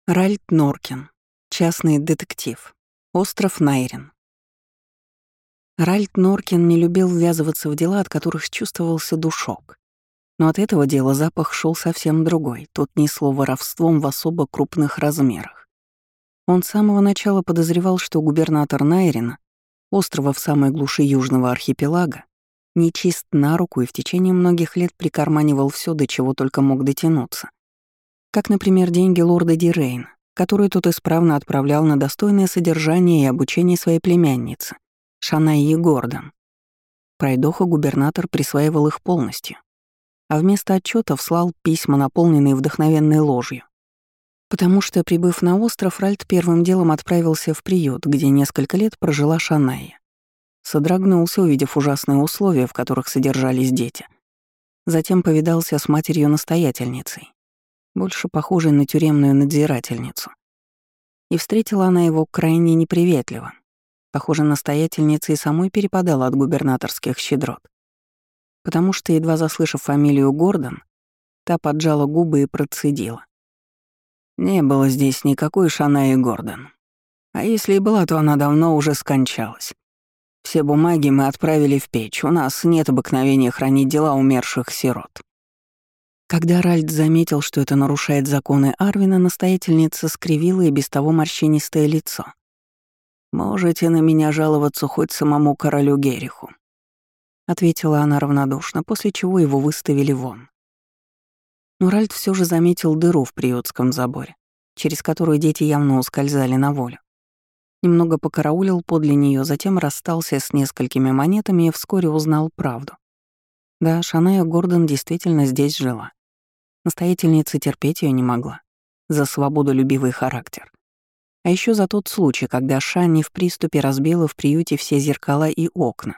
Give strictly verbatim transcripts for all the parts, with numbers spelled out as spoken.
Ральд Норкин. Частный детектив. Остров Найрин. Ральд Норкин не любил ввязываться в дела, от которых чувствовался душок. Но от этого дела запах шел совсем другой, тут несло воровством в особо крупных размерах. Он с самого начала подозревал, что губернатор Найрина, острова в самой глуши южного архипелага, нечист на руку и в течение многих лет прикарманивал все, до чего только мог дотянуться. Как, например, деньги лорда Дирейна, которые тот исправно отправлял на достойное содержание и обучение своей племянницы, Шанаи Гордон. Пройдоха губернатор присваивал их полностью, а вместо отчетов слал письма, наполненные вдохновенной ложью. Потому что, прибыв на остров, Ральд первым делом отправился в приют, где несколько лет прожила Шанаи. Содрогнулся, увидев ужасные условия, в которых содержались дети. Затем повидался с матерью-настоятельницей, больше похожей на тюремную надзирательницу. И встретила она его крайне неприветливо. Похоже, настоятельница и самой перепадала от губернаторских щедрот. Потому что, едва заслышав фамилию Гордон, та поджала губы и процедила: «Не было здесь никакой Шанаи Гордон. А если и была, то она давно уже скончалась. Все бумаги мы отправили в печь, у нас нет обыкновения хранить дела умерших сирот». Когда Ральд заметил, что это нарушает законы Арвина, настоятельница скривила и без того морщинистое лицо. «Можете на меня жаловаться хоть самому королю Гериху», — ответила она равнодушно, после чего его выставили вон. Но Ральд все же заметил дыру в приютском заборе, через которую дети явно ускользали на волю. Немного покараулил подле нее, затем расстался с несколькими монетами и вскоре узнал правду. Да, Шаная Гордон действительно здесь жила. Настоятельница терпеть ее не могла. За свободолюбивый характер. А еще за тот случай, когда Шанни в приступе разбила в приюте все зеркала и окна.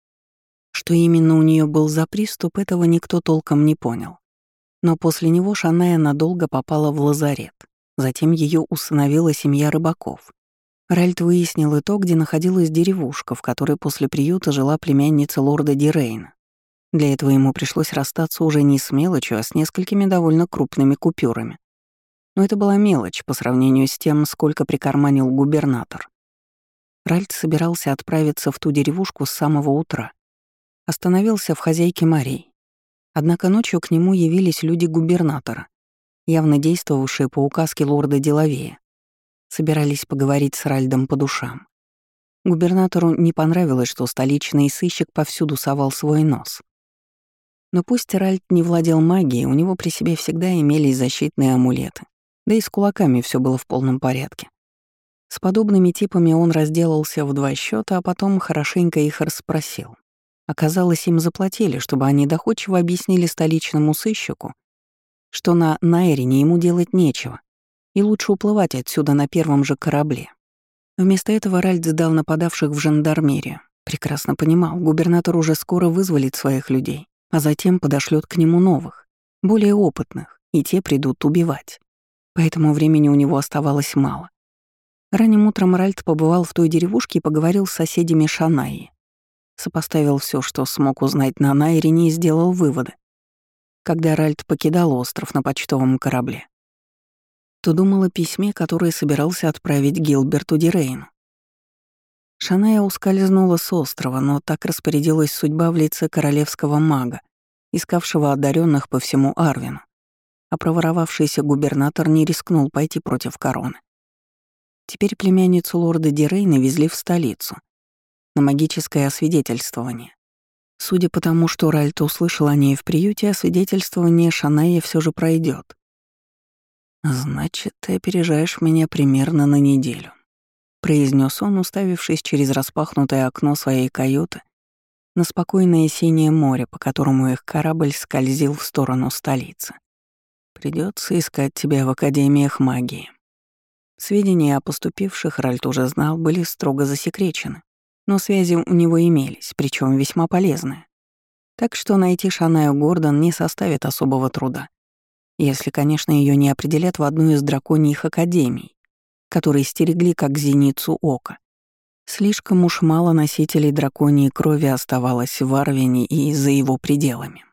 Что именно у нее был за приступ, этого никто толком не понял. Но после него Шаная надолго попала в лазарет. Затем ее усыновила семья рыбаков. Ральд выяснил и то, где находилась деревушка, в которой после приюта жила племянница лорда Дирейна. Для этого ему пришлось расстаться уже не с мелочью, а с несколькими довольно крупными купюрами. Но это была мелочь по сравнению с тем, сколько прикарманил губернатор. Ральд собирался отправиться в ту деревушку с самого утра. Остановился в хозяйке морей. Однако ночью к нему явились люди губернатора, явно действовавшие по указке лорда Делавея. Собирались поговорить с Ральдом по душам. Губернатору не понравилось, что столичный сыщик повсюду совал свой нос. Но пусть Ральд не владел магией, у него при себе всегда имелись защитные амулеты. Да и с кулаками все было в полном порядке. С подобными типами он разделался в два счета, а потом хорошенько их расспросил. Оказалось, им заплатили, чтобы они доходчиво объяснили столичному сыщику, что на Найрине ему делать нечего, и лучше уплывать отсюда на первом же корабле. Вместо этого Ральд сдал нападавших в жандармерию. Прекрасно понимал, губернатор уже скоро вызволит своих людей, а затем подошлет к нему новых, более опытных, и те придут убивать. Поэтому времени у него оставалось мало. Ранним утром Ральд побывал в той деревушке и поговорил с соседями Шанаи. Сопоставил все, что смог узнать на Найрине, и сделал выводы. Когда Ральд покидал остров на почтовом корабле, то думал о письме, которое собирался отправить Гилберту Дирейну. Шаная ускользнула с острова, но так распорядилась судьба в лице королевского мага, искавшего одаренных по всему Арвину, а проворовавшийся губернатор не рискнул пойти против короны. Теперь племянницу лорда Дирейна везли в столицу на магическое освидетельствование. Судя по тому, что Ральд услышал о ней в приюте, освидетельствование Шаная все же пройдет. «Значит, ты опережаешь меня примерно на неделю», — произнес он, уставившись через распахнутое окно своей каюты на спокойное синее море, по которому их корабль скользил в сторону столицы. «Придется искать тебя в академиях магии». Сведения о поступивших, Ральд уже знал, были строго засекречены, но связи у него имелись, причем весьма полезные. Так что найти Шанаю Гордон не составит особого труда. Если, конечно, ее не определят в одну из драконьих академий, которые стерегли как зеницу ока. Слишком уж мало носителей драконьей крови оставалось в Арвине и за его пределами.